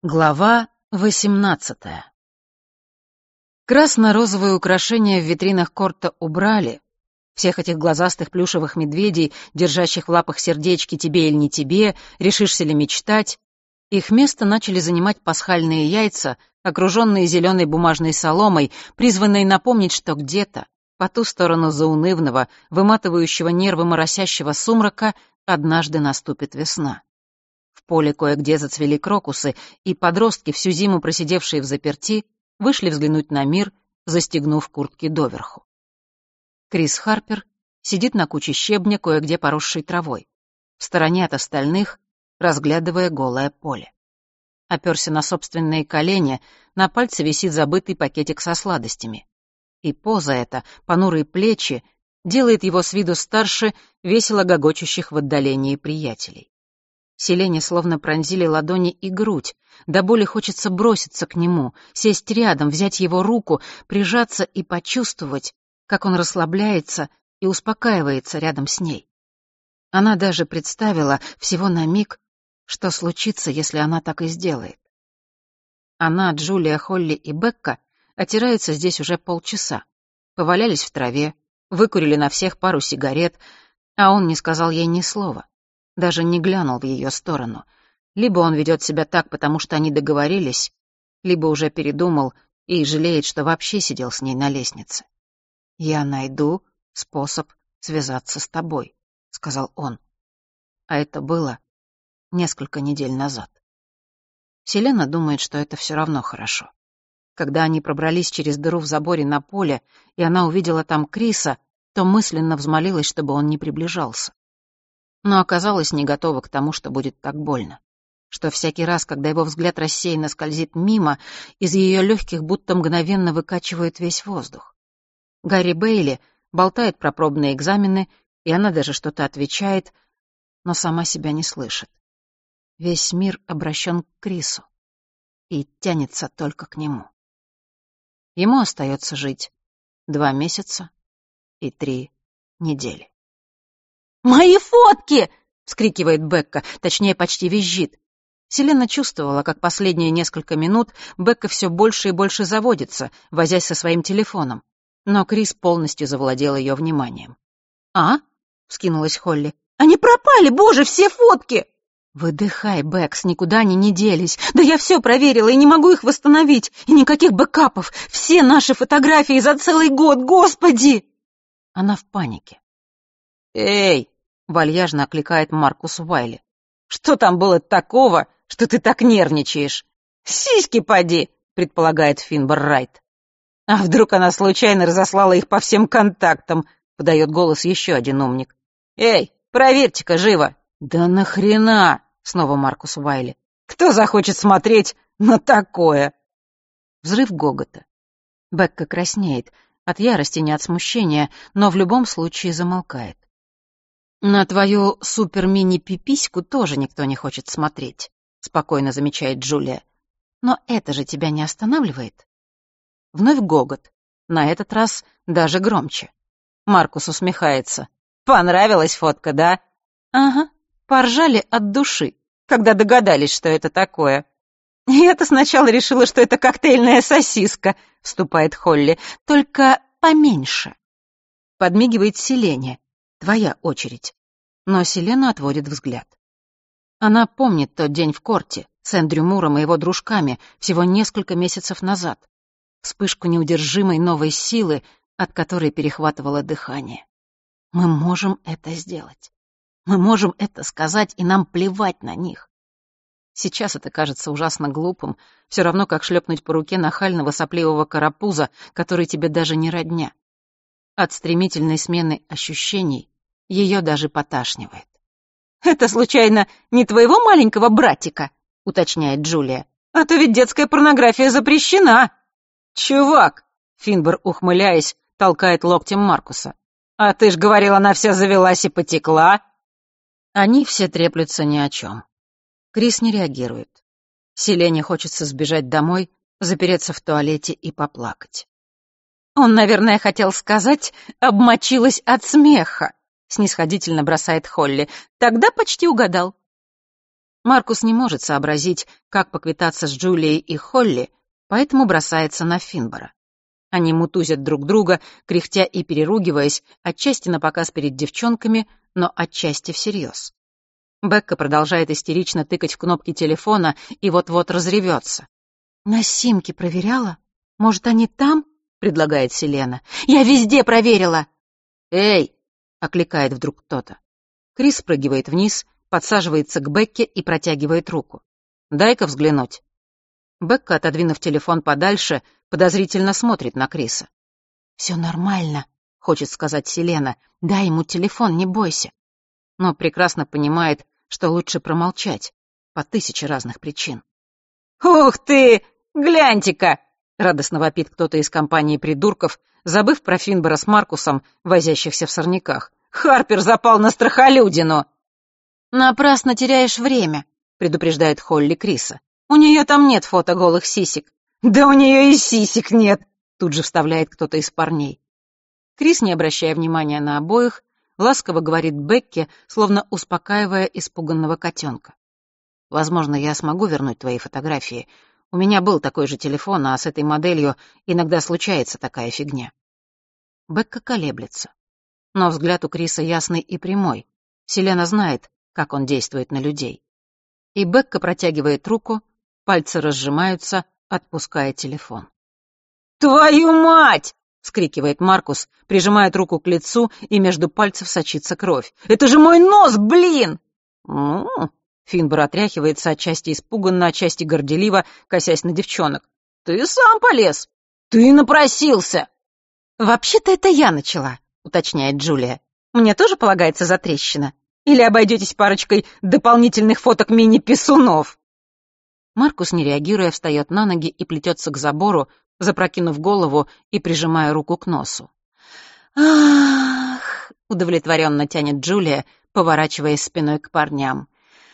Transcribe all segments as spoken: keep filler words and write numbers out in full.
Глава восемнадцатая. Красно-розовые украшения в витринах Корта убрали. Всех этих глазастых плюшевых медведей, держащих в лапах сердечки «тебе или не тебе», «решишься ли мечтать». Их место начали занимать пасхальные яйца, окруженные зеленой бумажной соломой, призванные напомнить, что где-то, по ту сторону заунывного, выматывающего нервы моросящего сумрака, однажды наступит весна. В поле кое-где зацвели крокусы, и подростки, всю зиму просидевшие взаперти, вышли взглянуть на мир, застегнув куртки доверху. Крис Харпер сидит на куче щебня, кое-где поросшей травой, в стороне от остальных, разглядывая голое поле. Оперся на собственные колени, на пальце висит забытый пакетик со сладостями. И поза эта, понурые плечи, делает его с виду старше весело гогочущих в отдалении приятелей. Селене словно пронзили ладони и грудь, до боли хочется броситься к нему, сесть рядом, взять его руку, прижаться и почувствовать, как он расслабляется и успокаивается рядом с ней. Она даже представила всего на миг, что случится, если она так и сделает. Она, Джулия, Холли и Бекка отираются здесь уже полчаса, повалялись в траве, выкурили на всех пару сигарет, а он не сказал ей ни слова. Даже не глянул в ее сторону. Либо он ведет себя так, потому что они договорились, либо уже передумал и жалеет, что вообще сидел с ней на лестнице. «Я найду способ связаться с тобой», — сказал он. А это было несколько недель назад. Селена думает, что это все равно хорошо. Когда они пробрались через дыру в заборе на поле, и она увидела там Криса, то мысленно взмолилась, чтобы он не приближался. Но оказалась не готова к тому, что будет так больно. Что всякий раз, когда его взгляд рассеянно скользит мимо, из ее легких будто мгновенно выкачивает весь воздух. Гарри Бейли болтает про пробные экзамены, и она даже что-то отвечает, но сама себя не слышит. Весь мир обращен к Крису и тянется только к нему. Ему остается жить два месяца и три недели. «Мои фотки!» — вскрикивает Бекка, точнее, почти визжит. Селена чувствовала, как последние несколько минут Бекка все больше и больше заводится, возясь со своим телефоном. Но Крис полностью завладел ее вниманием. «А?» — вскинулась Холли. «Они пропали, боже, все фотки!» «Выдыхай, Бекс, никуда они не делись. Да я все проверила и не могу их восстановить. И никаких бэкапов. Все наши фотографии за целый год, господи!» Она в панике. «Эй!» — вальяжно окликает Маркус Уайли. «Что там было такого, что ты так нервничаешь?» «Сиськи поди!» — предполагает Финбар Райт. «А вдруг она случайно разослала их по всем контактам?» — подает голос еще один умник. «Эй, проверьте-ка живо!» «Да нахрена?» — снова Маркус Уайли. «Кто захочет смотреть на такое?» Взрыв гогота. Бекка краснеет, от ярости, не от смущения, но в любом случае замолкает. «На твою супер-мини-пипиську тоже никто не хочет смотреть», — спокойно замечает Джулия. «Но это же тебя не останавливает?» Вновь гогот. На этот раз даже громче. Маркус усмехается. «Понравилась фотка, да?» «Ага, поржали от души, когда догадались, что это такое». «Я-то сначала решила, что это коктейльная сосиска», — вступает Холли. «Только поменьше». Подмигивает Селене. Твоя очередь. Но Селена отводит взгляд. Она помнит тот день в Корте с Эндрю Муром и его дружками всего несколько месяцев назад. Вспышку неудержимой новой силы, от которой перехватывало дыхание. Мы можем это сделать. Мы можем это сказать, и нам плевать на них. Сейчас это кажется ужасно глупым, все равно как шлепнуть по руке нахального сопливого карапуза, который тебе даже не родня. От стремительной смены ощущений ее даже поташнивает. «Это, случайно, не твоего маленького братика?» — уточняет Джулия. «А то ведь детская порнография запрещена». «Чувак!» — Финбар, ухмыляясь, толкает локтем Маркуса. «А ты ж говорил, она вся завелась и потекла». Они все треплются ни о чем. Крис не реагирует. Селене хочется сбежать домой, запереться в туалете и поплакать. «Он, наверное, хотел сказать, обмочилась от смеха», — снисходительно бросает Холли. «Тогда почти угадал». Маркус не может сообразить, как поквитаться с Джулией и Холли, поэтому бросается на Финбора. Они мутузят друг друга, кряхтя и переругиваясь, отчасти напоказ перед девчонками, но отчасти всерьез. Бекка продолжает истерично тыкать в кнопки телефона и вот-вот разревется. «На симке проверяла? Может, они там?» — предлагает Селена. «Я везде проверила!» «Эй!» — окликает вдруг кто-то. Крис спрыгивает вниз, подсаживается к Бекке и протягивает руку. «Дай-ка взглянуть». Бекка, отодвинув телефон подальше, подозрительно смотрит на Криса. «Все нормально», — хочет сказать Селена. «Дай ему телефон, не бойся». Но прекрасно понимает, что лучше промолчать по тысяче разных причин. «Ух ты! Гляньте-ка!» — радостно вопит кто-то из компании придурков, забыв про Финбора с Маркусом, возящихся в сорняках. «Харпер запал на страхолюдину!» «Напрасно теряешь время», — предупреждает Холли Криса. «У нее там нет фото голых сисек». «Да у нее и сисек нет», — тут же вставляет кто-то из парней. Крис, не обращая внимания на обоих, ласково говорит Бекке, словно успокаивая испуганного котенка. «Возможно, я смогу вернуть твои фотографии. У меня был такой же телефон, а с этой моделью иногда случается такая фигня». Бекка колеблется. Но взгляд у Криса ясный и прямой. Селена знает, как он действует на людей. И Бекка протягивает руку, пальцы разжимаются, отпуская телефон. «Твою мать!» — вскрикивает Маркус, прижимает руку к лицу, и между пальцев сочится кровь. «Это же мой нос, блин!» «Ну...» — Финбор отряхивается, отчасти испуганно, отчасти горделиво, косясь на девчонок. «Ты сам полез! Ты напросился!» «Вообще-то это я начала», — уточняет Джулия. «Мне тоже полагается затрещина? Или обойдетесь парочкой дополнительных фоток мини-писунов?» Маркус, не реагируя, встает на ноги и плетется к забору, запрокинув голову и прижимая руку к носу. «Ах!» — удовлетворенно тянет Джулия, поворачиваясь спиной к парням.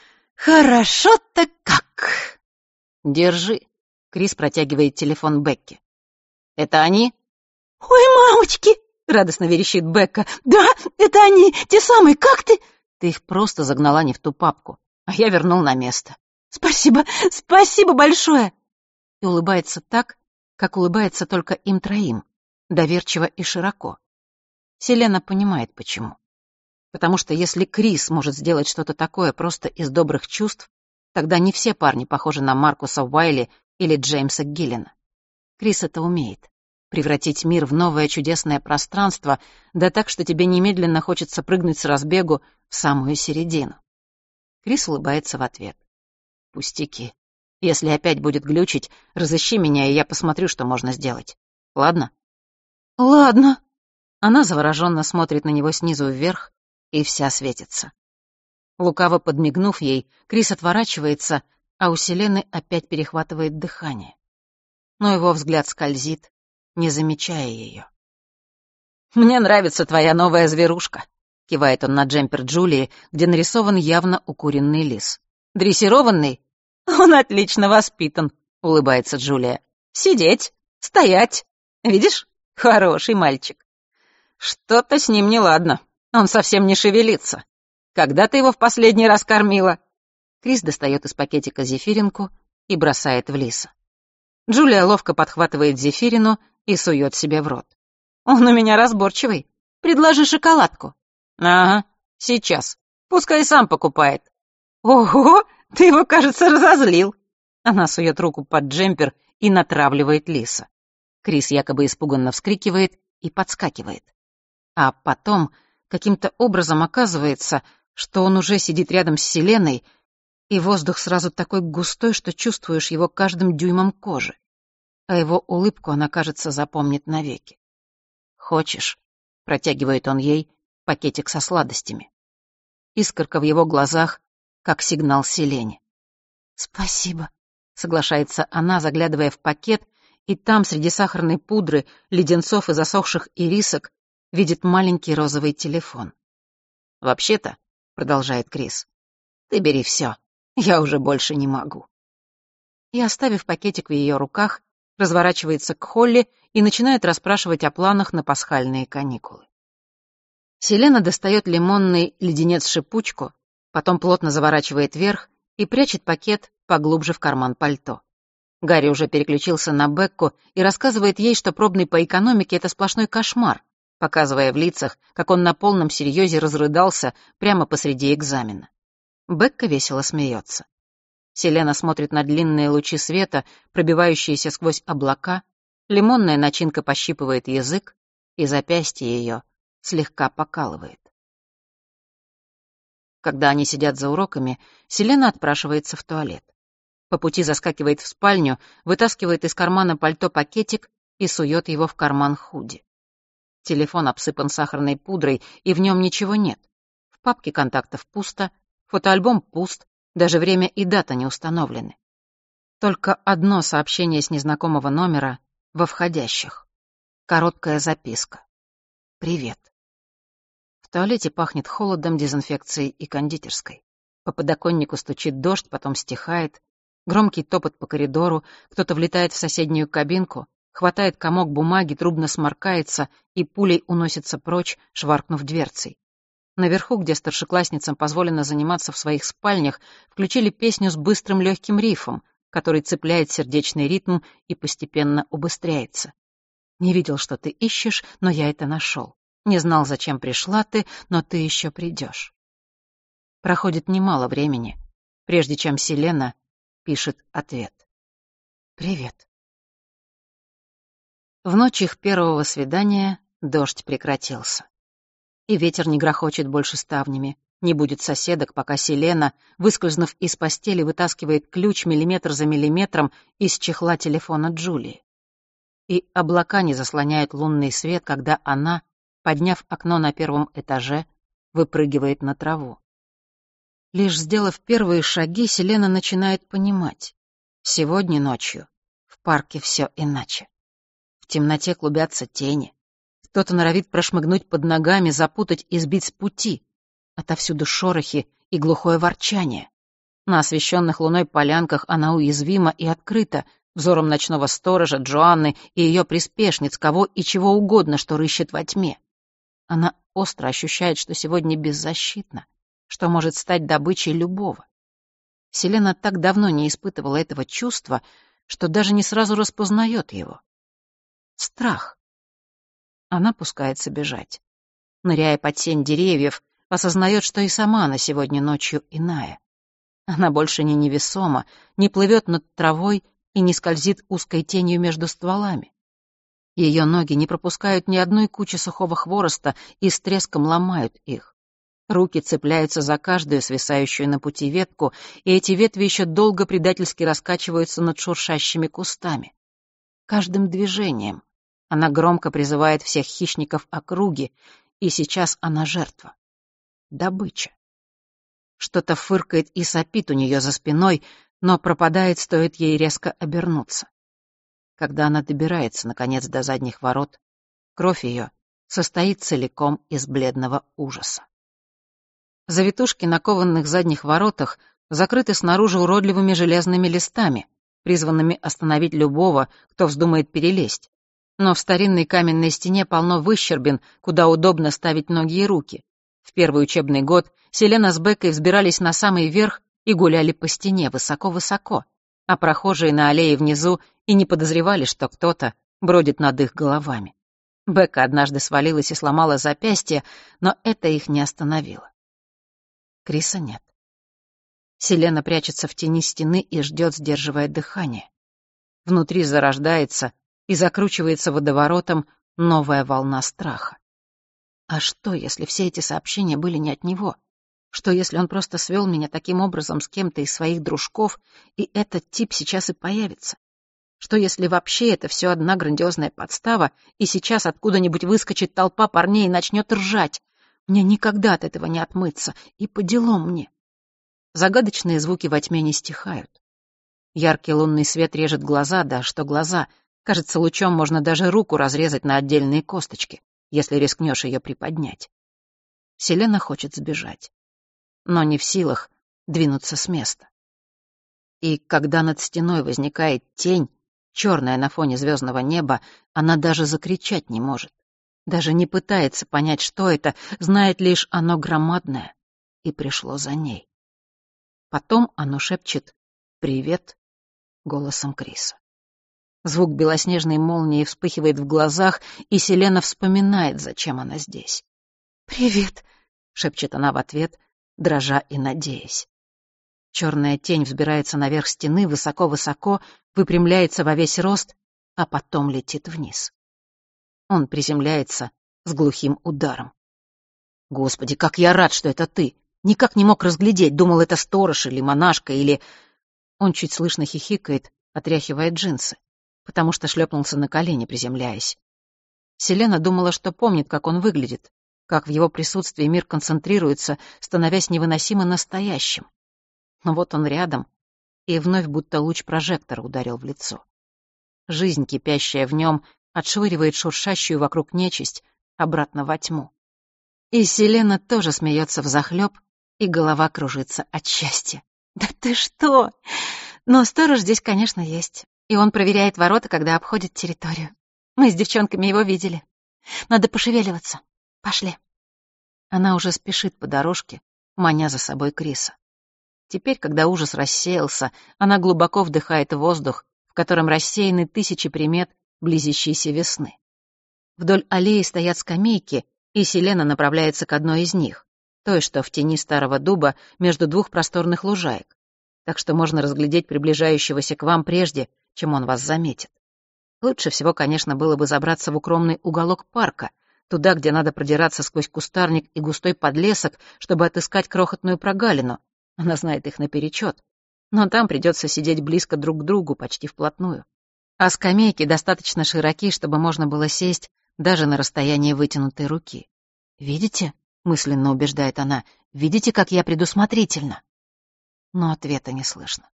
«Хорошо-то как!» «Держи!» — Крис протягивает телефон Бекке. «Это они?» «Ой, мамочки!» — радостно верещит Бекка. «Да, это они, те самые, как ты?» «Ты их просто загнала не в ту папку, а я вернул на место». «Спасибо, спасибо большое!» И улыбается так, как улыбается только им троим, доверчиво и широко. Селена понимает, почему. Потому что если Крис может сделать что-то такое просто из добрых чувств, тогда не все парни похожи на Маркуса Уайли или Джеймса Гиллена. Крис это умеет. Превратить мир в новое чудесное пространство, да так, что тебе немедленно хочется прыгнуть с разбегу в самую середину. Крис улыбается в ответ. «Пустяки. Если опять будет глючить, разыщи меня, и я посмотрю, что можно сделать. Ладно?» «Ладно». Она завороженно смотрит на него снизу вверх, и вся светится. Лукаво подмигнув ей, Крис отворачивается, а у Селены опять перехватывает дыхание. Но его взгляд скользит, не замечая ее. «Мне нравится твоя новая зверушка», — кивает он на джемпер Джулии, где нарисован явно укуренный лис. «Дрессированный?» «Он отлично воспитан», — улыбается Джулия. «Сидеть, стоять. Видишь? Хороший мальчик». «Что-то с ним неладно. Он совсем не шевелится. Когда ты его в последний раз кормила?» Крис достает из пакетика зефиринку и бросает в лиса. Джулия ловко подхватывает зефирину и сует себе в рот. «Он у меня разборчивый. Предложи шоколадку». «Ага, сейчас. Пускай сам покупает». «Ого, ты его, кажется, разозлил». Она сует руку под джемпер и натравливает лиса. Крис якобы испуганно вскрикивает и подскакивает. А потом каким-то образом оказывается, что он уже сидит рядом с Селеной, и воздух сразу такой густой, что чувствуешь его каждым дюймом кожи. А его улыбку она, кажется, запомнит навеки. «Хочешь?» — протягивает он ей пакетик со сладостями. Искорка в его глазах, как сигнал Селене. «Спасибо», — соглашается она, заглядывая в пакет, и там, среди сахарной пудры, леденцов и засохших ирисок, видит маленький розовый телефон. «Вообще-то», — продолжает Крис, — «ты бери все, я уже больше не могу». И, оставив пакетик в ее руках, разворачивается к Холли и начинает расспрашивать о планах на пасхальные каникулы. Селена достает лимонный леденец-шипучку, потом плотно заворачивает вверх и прячет пакет поглубже в карман пальто. Гарри уже переключился на Бекку и рассказывает ей, что пробный по экономике — это сплошной кошмар, показывая в лицах, как он на полном серьезе разрыдался прямо посреди экзамена. Бекка весело смеется. Селена смотрит на длинные лучи света, пробивающиеся сквозь облака, лимонная начинка пощипывает язык, и запястье ее слегка покалывает. Когда они сидят за уроками, Селена отпрашивается в туалет. По пути заскакивает в спальню, вытаскивает из кармана пальто пакетик и сует его в карман худи. Телефон обсыпан сахарной пудрой, и в нем ничего нет. В папке контактов пусто, фотоальбом пуст, даже время и дата не установлены. Только одно сообщение с незнакомого номера во входящих. Короткая записка. «Привет». В туалете пахнет холодом, дезинфекцией и кондитерской. По подоконнику стучит дождь, потом стихает. Громкий топот по коридору, кто-то влетает в соседнюю кабинку, хватает комок бумаги, трубно сморкается и пулей уносится прочь, шваркнув дверцей. Наверху, где старшеклассницам позволено заниматься в своих спальнях, включили песню с быстрым легким рифом, который цепляет сердечный ритм и постепенно убыстряется. «Не видел, что ты ищешь, но я это нашел. Не знал, зачем пришла ты, но ты еще придешь». Проходит немало времени, прежде чем Селена пишет ответ. «Привет». В ночь их первого свидания дождь прекратился. И ветер не грохочет больше ставнями, не будет соседок, пока Селена, выскользнув из постели, вытаскивает ключ миллиметр за миллиметром из чехла телефона Джулии. И облака не заслоняют лунный свет, когда она, подняв окно на первом этаже, выпрыгивает на траву. Лишь сделав первые шаги, Селена начинает понимать. Сегодня ночью в парке все иначе. В темноте клубятся тени. Кто-то норовит прошмыгнуть под ногами, запутать и сбить с пути. Отовсюду шорохи и глухое ворчание. На освещенных луной полянках она уязвима и открыта взором ночного сторожа, Джоанны и ее приспешниц, кого и чего угодно, что рыщет во тьме. Она остро ощущает, что сегодня беззащитна, что может стать добычей любого. Селена так давно не испытывала этого чувства, что даже не сразу распознает его. Страх. Она пускается бежать. Ныряя под сень деревьев, осознает, что и сама она сегодня ночью иная. Она больше не невесома, не плывет над травой и не скользит узкой тенью между стволами. Ее ноги не пропускают ни одной кучи сухого хвороста и с треском ломают их. Руки цепляются за каждую свисающую на пути ветку, и эти ветви еще долго предательски раскачиваются над шуршащими кустами. Каждым движением она громко призывает всех хищников округи, и сейчас она жертва. Добыча. Что-то фыркает и сопит у нее за спиной, но пропадает, стоит ей резко обернуться. Когда она добирается, наконец, до задних ворот, кровь ее состоит целиком из бледного ужаса. Завитушки на кованых задних воротах закрыты снаружи уродливыми железными листами, призванными остановить любого, кто вздумает перелезть. Но в старинной каменной стене полно выщербин, куда удобно ставить ноги и руки. В первый учебный год Селена с Беккой взбирались на самый верх и гуляли по стене высоко-высоко, а прохожие на аллее внизу и не подозревали, что кто-то бродит над их головами. Бекка однажды свалилась и сломала запястье, но это их не остановило. Криса нет. Селена прячется в тени стены и ждет, сдерживая дыхание. Внутри зарождается и закручивается водоворотом новая волна страха. А что, если все эти сообщения были не от него? Что, если он просто свел меня таким образом с кем-то из своих дружков, и этот тип сейчас и появится? Что, если вообще это все одна грандиозная подстава, и сейчас откуда-нибудь выскочит толпа парней и начнет ржать? Мне никогда от этого не отмыться, и по делам мне. Загадочные звуки во тьме не стихают. Яркий лунный свет режет глаза, да что глаза. Кажется, лучом можно даже руку разрезать на отдельные косточки, если рискнешь ее приподнять. Селена хочет сбежать, но не в силах двинуться с места. И когда над стеной возникает тень, черная на фоне звездного неба, она даже закричать не может. Даже не пытается понять, что это, знает лишь оно громадное, и пришло за ней. Потом оно шепчет «Привет» голосом Криса. Звук белоснежной молнии вспыхивает в глазах, и Селена вспоминает, зачем она здесь. «Привет», — шепчет она в ответ, дрожа и надеясь. Черная тень взбирается наверх стены высоко-высоко, выпрямляется во весь рост, а потом летит вниз. Он приземляется с глухим ударом. «Господи, как я рад, что это ты! Никак не мог разглядеть, думал, это сторож или монашка, или...» Он чуть слышно хихикает, отряхивая джинсы, потому что шлепнулся на колени, приземляясь. Селена думала, что помнит, как он выглядит, как в его присутствии мир концентрируется, становясь невыносимо настоящим. Но вот он рядом, и вновь будто луч прожектора ударил в лицо. Жизнь, кипящая в нем, отшвыривает шуршащую вокруг нечисть обратно во тьму. И Селена тоже смеется взахлёб, и голова кружится от счастья. «Да ты что? Но сторож здесь, конечно, есть, и он проверяет ворота, когда обходит территорию. Мы с девчонками его видели. Надо пошевеливаться. Пошли». Она уже спешит по дорожке, маня за собой Криса. Теперь, когда ужас рассеялся, она глубоко вдыхает воздух, в котором рассеяны тысячи примет близящейся весны. Вдоль аллеи стоят скамейки, и Селена направляется к одной из них, той, что в тени старого дуба между двух просторных лужаек, так что можно разглядеть приближающегося к вам прежде, чем он вас заметит. Лучше всего, конечно, было бы забраться в укромный уголок парка, туда, где надо продираться сквозь кустарник и густой подлесок, чтобы отыскать крохотную прогалину. Она знает их наперечет. Но там придется сидеть близко друг к другу, почти вплотную. А скамейки достаточно широки, чтобы можно было сесть даже на расстоянии вытянутой руки. «Видите?» — мысленно убеждает она. «Видите, как я предусмотрительна?» Но ответа не слышно.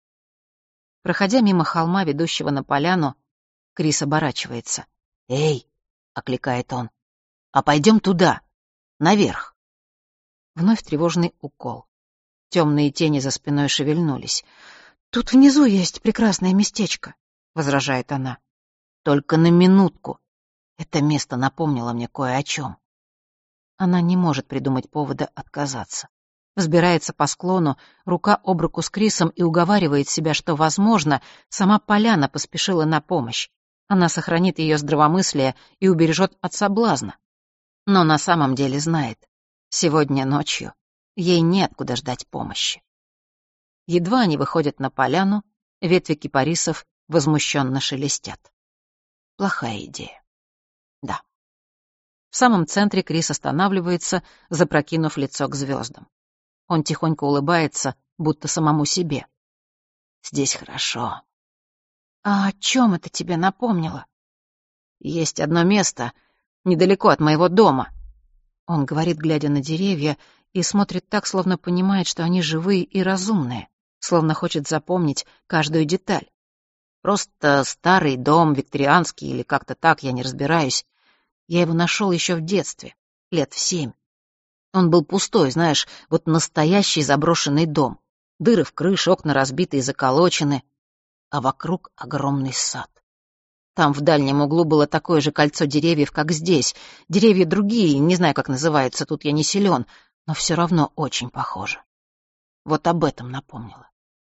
Проходя мимо холма, ведущего на поляну, Крис оборачивается. «Эй!» — окликает он. «А пойдем туда, наверх!» Вновь тревожный укол. Темные тени за спиной шевельнулись. «Тут внизу есть прекрасное местечко», — возражает она. «Только на минутку. Это место напомнило мне кое о чем». Она не может придумать повода отказаться. Взбирается по склону, рука об руку с Крисом, и уговаривает себя, что, возможно, сама поляна поспешила на помощь. Она сохранит ее здравомыслие и убережет от соблазна. Но на самом деле знает, сегодня ночью ей неоткуда ждать помощи. Едва они выходят на поляну, ветви кипарисов возмущенно шелестят. Плохая идея. Да. В самом центре Крис останавливается, запрокинув лицо к звездам. Он тихонько улыбается, будто самому себе. «Здесь хорошо». «А о чем это тебе напомнило?» «Есть одно место, недалеко от моего дома». Он говорит, глядя на деревья, и смотрит так, словно понимает, что они живые и разумные, словно хочет запомнить каждую деталь. Просто старый дом, викторианский или как-то так, я не разбираюсь. Я его нашел еще в детстве, лет в семь. Он был пустой, знаешь, вот настоящий заброшенный дом. Дыры в крыше, окна разбиты и заколочены, а вокруг огромный сад. Там в дальнем углу было такое же кольцо деревьев, как здесь. Деревья другие, не знаю, как называются, тут я не силен, но все равно очень похоже. Вот об этом напомнила.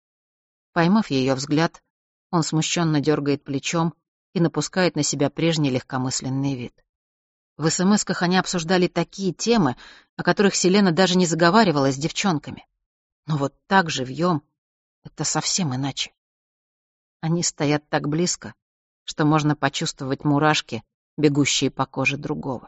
Поймав ее взгляд, он смущенно дергает плечом и напускает на себя прежний легкомысленный вид. В эсэмэсках они обсуждали такие темы, о которых Селена даже не заговаривала с девчонками. Но вот так живьем — это совсем иначе. Они стоят так близко, что можно почувствовать мурашки, бегущие по коже другого.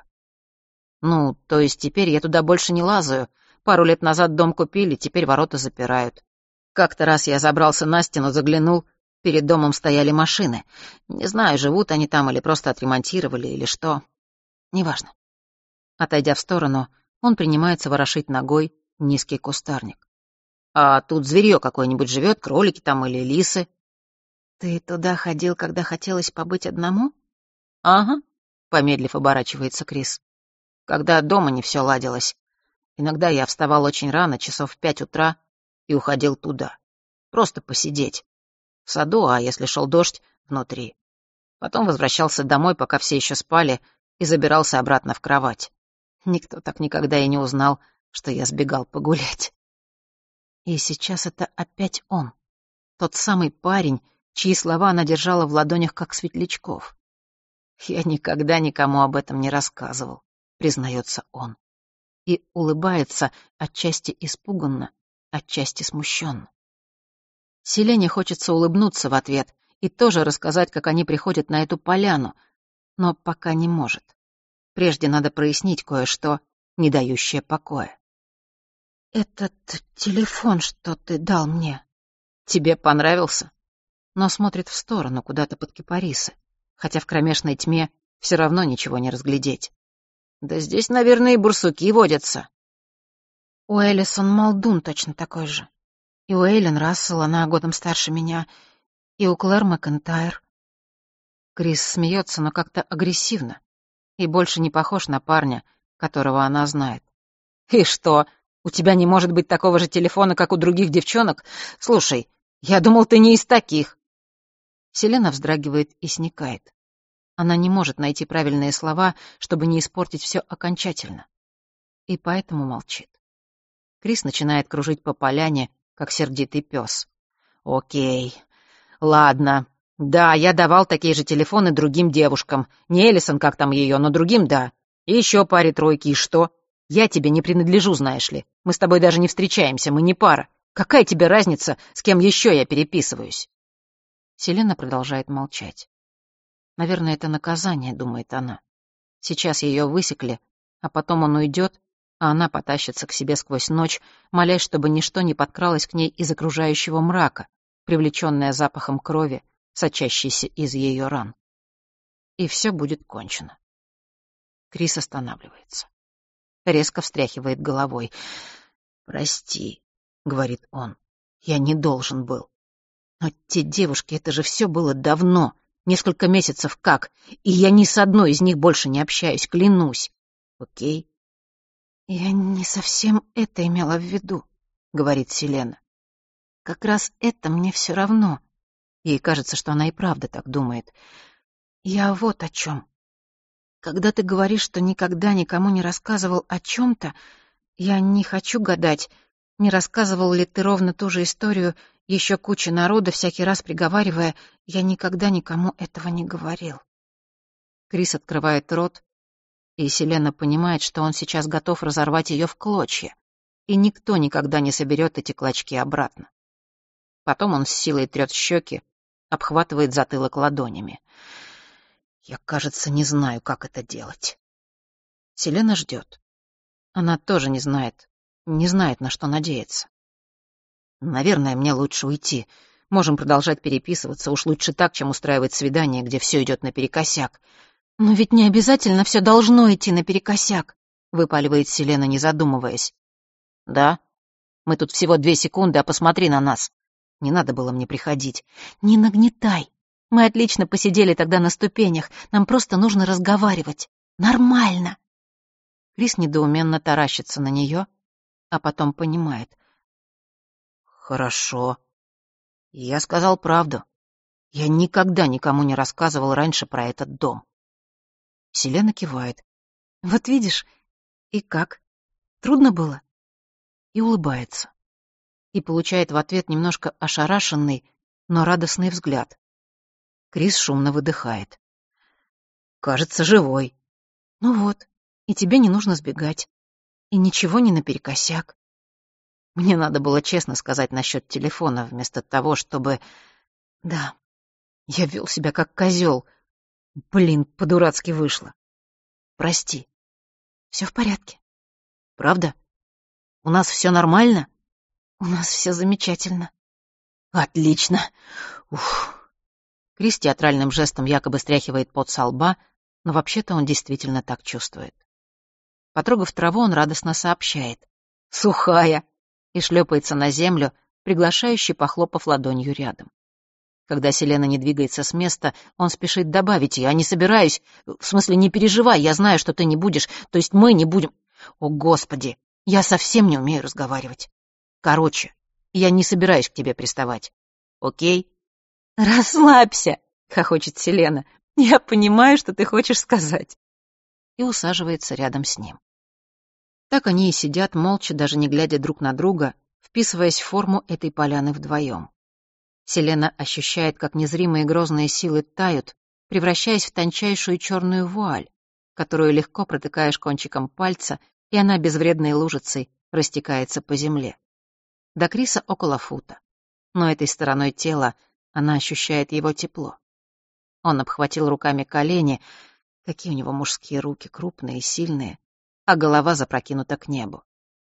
Ну, то есть теперь я туда больше не лазаю. Пару лет назад дом купили, теперь ворота запирают. Как-то раз я забрался на стену, заглянул, перед домом стояли машины. Не знаю, живут они там или просто отремонтировали, или что. Неважно. Отойдя в сторону, он принимается ворошить ногой низкий кустарник. А тут зверьё какое-нибудь живет, кролики там или лисы. Ты туда ходил, когда хотелось побыть одному? Ага, помедлив оборачивается Крис. Когда дома не все ладилось. Иногда я вставал очень рано, часов в пять утра, и уходил туда. Просто посидеть. В саду, а если шел дождь, внутри. Потом возвращался домой, пока все еще спали, и забирался обратно в кровать. Никто так никогда и не узнал, что я сбегал погулять. И сейчас это опять он. Тот самый парень, чьи слова она держала в ладонях, как светлячков. «Я никогда никому об этом не рассказывал», — признается он. И улыбается отчасти испуганно, отчасти смущенно. Селене хочется улыбнуться в ответ и тоже рассказать, как они приходят на эту поляну, но пока не может. Прежде надо прояснить кое-что, не дающее покоя. «Этот телефон, что ты дал мне, тебе понравился?» Но смотрит в сторону, куда-то под кипарисы, хотя в кромешной тьме все равно ничего не разглядеть. «Да здесь, наверное, и барсуки водятся». У Элисон Молдун точно такой же. И у Эйлин Рассел, она годом старше меня, и у Клэр Макентайр. Крис смеется, но как-то агрессивно, и больше не похож на парня, которого она знает. «И что, у тебя не может быть такого же телефона, как у других девчонок? Слушай, я думал, ты не из таких». Селена вздрагивает и сникает. Она не может найти правильные слова, чтобы не испортить все окончательно. И поэтому молчит. Крис начинает кружить по поляне, как сердитый пес. «Окей, ладно. Да, я давал такие же телефоны другим девушкам. Не Элисон, как там ее, но другим — да. И еще паре тройки, и что? Я тебе не принадлежу, знаешь ли. Мы с тобой даже не встречаемся, мы не пара. Какая тебе разница, с кем еще я переписываюсь?» Селена продолжает молчать. Наверное, это наказание, думает она. Сейчас ее высекли, а потом он уйдет, а она потащится к себе сквозь ночь, молясь, чтобы ничто не подкралось к ней из окружающего мрака, привлеченная запахом крови, сочащейся из ее ран. И все будет кончено. Крис останавливается. Резко встряхивает головой. «Прости», — говорит он, — «я не должен был. Но те девушки, это же все было давно, несколько месяцев как, и я ни с одной из них больше не общаюсь, клянусь. Окей?» «Я не совсем это имела в виду», — говорит Селена. «Как раз это мне все равно». Ей кажется, что она и правда так думает. «Я вот о чем. Когда ты говоришь, что никогда никому не рассказывал о чем-то, я не хочу гадать, не рассказывал ли ты ровно ту же историю еще куче народа, всякий раз приговаривая, я никогда никому этого не говорил». Крис открывает рот, и Селена понимает, что он сейчас готов разорвать ее в клочья, и никто никогда не соберет эти клочки обратно. Потом он с силой трет щеки, обхватывает затылок ладонями. «Я, кажется, не знаю, как это делать». Селена ждет. Она тоже не знает, не знает, на что надеяться. «Наверное, мне лучше уйти. Можем продолжать переписываться, уж лучше так, чем устраивать свидание, где все идет наперекосяк». «Но ведь не обязательно все должно идти наперекосяк», — выпаливает Селена, не задумываясь. «Да? Мы тут всего две секунды, а посмотри на нас. Не надо было мне приходить». «Не нагнетай. Мы отлично посидели тогда на ступенях. Нам просто нужно разговаривать. Нормально». Крис недоуменно таращится на нее, а потом понимает. «Хорошо. Я сказал правду. Я никогда никому не рассказывал раньше про этот дом». Селена кивает. «Вот видишь, и как? Трудно было?» И улыбается. И получает в ответ немножко ошарашенный, но радостный взгляд. Крис шумно выдыхает. «Кажется, живой». «Ну вот, и тебе не нужно сбегать. И ничего не наперекосяк». Мне надо было честно сказать насчет телефона, вместо того, чтобы... Да, я вел себя как козел. Блин, по-дурацки вышло. Прости. Все в порядке. Правда? У нас все нормально? У нас все замечательно. Отлично. Ух. Крис театральным жестом якобы стряхивает пот со лба, но вообще-то он действительно так чувствует. Потрогав траву, он радостно сообщает. Сухая. И шлепается на землю, приглашающе похлопав ладонью рядом. Когда Селена не двигается с места, он спешит добавить: «Я не собираюсь. В смысле, не переживай, я знаю, что ты не будешь. То есть мы не будем...» О, Господи, я совсем не умею разговаривать. Короче, я не собираюсь к тебе приставать. Окей? «Расслабься», — хохочет Селена. «Я понимаю, что ты хочешь сказать». И усаживается рядом с ним. Так они и сидят, молча, даже не глядя друг на друга, вписываясь в форму этой поляны вдвоем. Селена ощущает, как незримые грозные силы тают, превращаясь в тончайшую черную вуаль, которую легко протыкаешь кончиком пальца, и она безвредной лужицей растекается по земле. До Криса около фута, но этой стороной тела она ощущает его тепло. Он обхватил руками колени, какие у него мужские руки, крупные и сильные, а голова запрокинута к небу.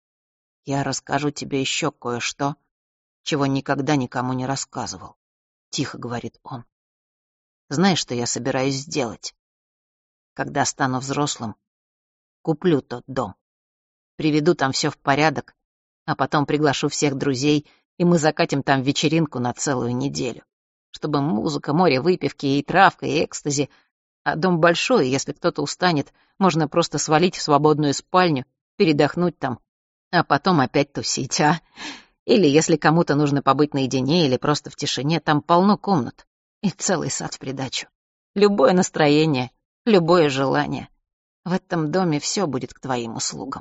«Я расскажу тебе еще кое-что, чего никогда никому не рассказывал», — тихо говорит он. «Знаешь, что я собираюсь сделать? Когда стану взрослым, куплю тот дом, приведу там все в порядок, а потом приглашу всех друзей, и мы закатим там вечеринку на целую неделю, чтобы музыка, море выпивки и травка, и экстази. А дом большой, и если кто-то устанет, можно просто свалить в свободную спальню, передохнуть там, а потом опять тусить, а? Или если кому-то нужно побыть наедине или просто в тишине, там полно комнат и целый сад в придачу. Любое настроение, любое желание. В этом доме все будет к твоим услугам».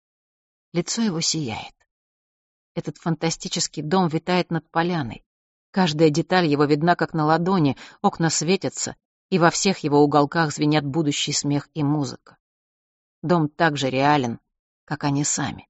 Лицо его сияет. Этот фантастический дом витает над поляной. Каждая деталь его видна как на ладони, окна светятся, и во всех его уголках звенят будущий смех и музыка. Дом так же реален, как они сами.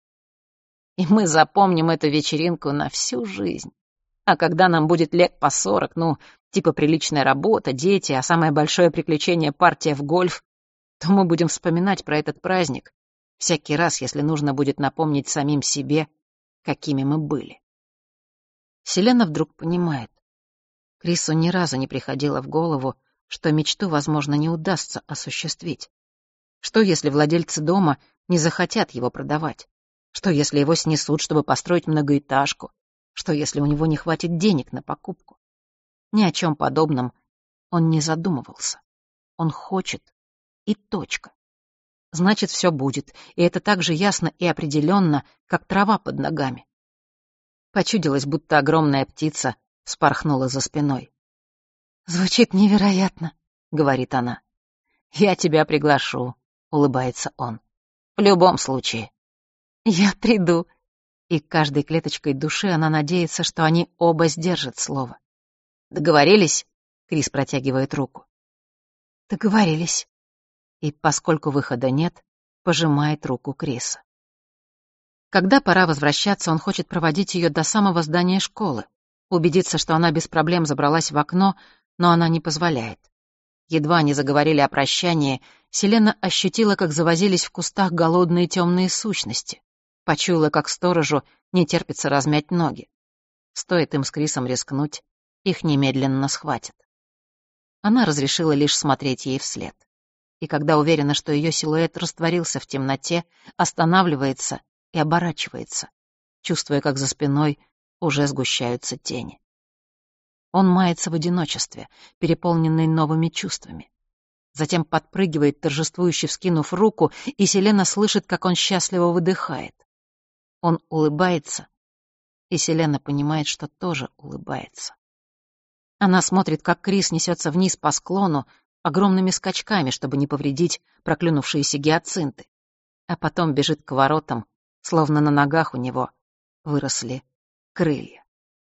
И мы запомним эту вечеринку на всю жизнь. А когда нам будет лет по сорок, ну, типа приличная работа, дети, а самое большое приключение — партия в гольф, то мы будем вспоминать про этот праздник всякий раз, если нужно будет напомнить самим себе, какими мы были. Селена вдруг понимает. Крису ни разу не приходило в голову, что мечту, возможно, не удастся осуществить. Что, если владельцы дома не захотят его продавать? Что, если его снесут, чтобы построить многоэтажку? Что, если у него не хватит денег на покупку? Ни о чем подобном он не задумывался. Он хочет, и точка. Значит, все будет, и это так же ясно и определенно, как трава под ногами. Почудилось, будто огромная птица вспорхнула за спиной. «Звучит невероятно», — говорит она. «Я тебя приглашу», — улыбается он. «В любом случае». «Я приду». И каждой клеточкой души она надеется, что они оба сдержат слово. «Договорились?» — Крис протягивает руку. «Договорились». И, поскольку выхода нет, пожимает руку Криса. Когда пора возвращаться, он хочет проводить ее до самого здания школы, убедиться, что она без проблем забралась в окно, но она не позволяет. Едва они заговорили о прощании, Селена ощутила, как завозились в кустах голодные темные сущности. Почуяла, как сторожу не терпится размять ноги. Стоит им с Крисом рискнуть, их немедленно схватят. Она разрешила лишь смотреть ей вслед. И когда уверена, что ее силуэт растворился в темноте, останавливается и оборачивается, чувствуя, как за спиной уже сгущаются тени. Он мается в одиночестве, переполненный новыми чувствами. Затем подпрыгивает, торжествующе вскинув руку, и Селена слышит, как он счастливо выдыхает. Он улыбается, и Селена понимает, что тоже улыбается. Она смотрит, как Крис несется вниз по склону огромными скачками, чтобы не повредить проклюнувшиеся гиацинты, а потом бежит к воротам, словно на ногах у него выросли крылья.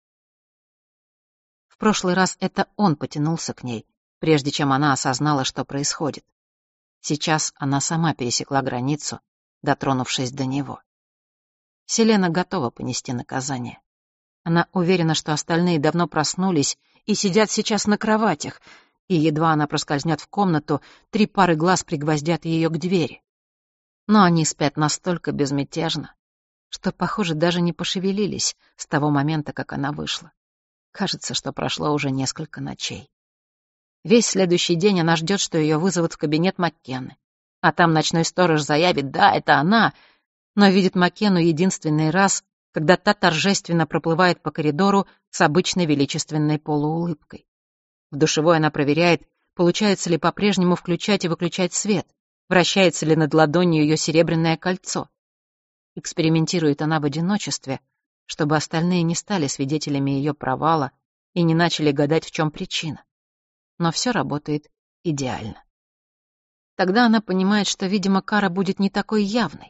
В прошлый раз это он потянулся к ней, прежде чем она осознала, что происходит. Сейчас она сама пересекла границу, дотронувшись до него. Селена готова понести наказание. Она уверена, что остальные давно проснулись и сидят сейчас на кроватях, и едва она проскользнет в комнату, три пары глаз пригвоздят ее к двери. Но они спят настолько безмятежно, что, похоже, даже не пошевелились с того момента, как она вышла. Кажется, что прошло уже несколько ночей. Весь следующий день она ждет, что ее вызовут в кабинет Маккены. А там ночной сторож заявит: «Да, это она», но видит Маккену единственный раз, когда та торжественно проплывает по коридору с обычной величественной полуулыбкой. В душевой она проверяет, получается ли по-прежнему включать и выключать свет, вращается ли над ладонью ее серебряное кольцо. Экспериментирует она в одиночестве, чтобы остальные не стали свидетелями ее провала и не начали гадать, в чем причина. Но все работает идеально. Тогда она понимает, что, видимо, кара будет не такой явной.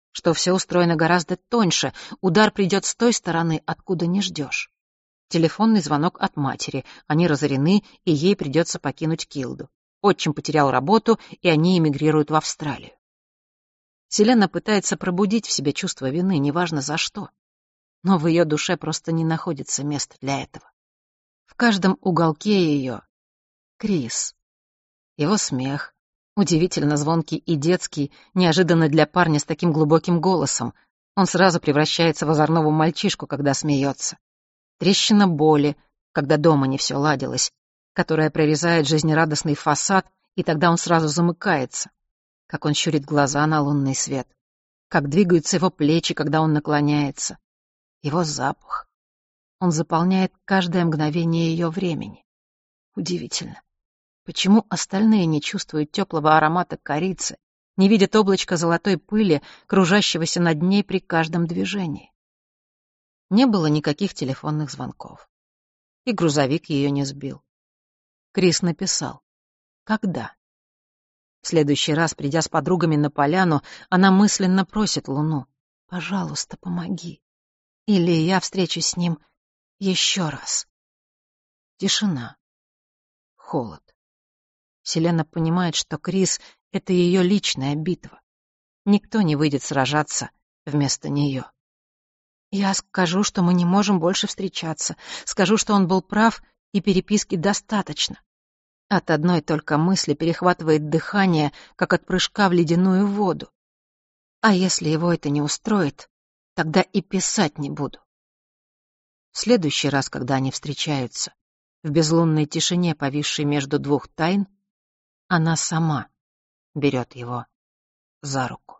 что все устроено гораздо тоньше, удар придет с той стороны, откуда не ждешь. Телефонный звонок от матери, они разорены, и ей придется покинуть Килду. Отчим потерял работу, и они эмигрируют в Австралию. Селена пытается пробудить в себе чувство вины, неважно за что. Но в ее душе просто не находится места для этого. В каждом уголке ее Крис. Его смех, удивительно звонкий и детский, неожиданно для парня с таким глубоким голосом. Он сразу превращается в озорного мальчишку, когда смеется. Трещина боли, когда дома не все ладилось, которая прорезает жизнерадостный фасад, и тогда он сразу замыкается. Как он щурит глаза на лунный свет, как двигаются его плечи, когда он наклоняется. Его запах. Он заполняет каждое мгновение ее времени. Удивительно. Почему остальные не чувствуют теплого аромата корицы, не видят облачка золотой пыли, кружащегося над ней при каждом движении? Не было никаких телефонных звонков. И грузовик ее не сбил. Крис написал. Когда? В следующий раз, придя с подругами на поляну, она мысленно просит Луну: «Пожалуйста, помоги. Или я встречусь с ним еще раз». Тишина. Холод. Селена понимает, что Крис — это ее личная битва. Никто не выйдет сражаться вместо нее. «Я скажу, что мы не можем больше встречаться. Скажу, что он был прав, и переписки достаточно». От одной только мысли перехватывает дыхание, как от прыжка в ледяную воду. А если его это не устроит, тогда и писать не буду. В следующий раз, когда они встречаются, в безлунной тишине, повисшей между двух тайн, она сама берет его за руку.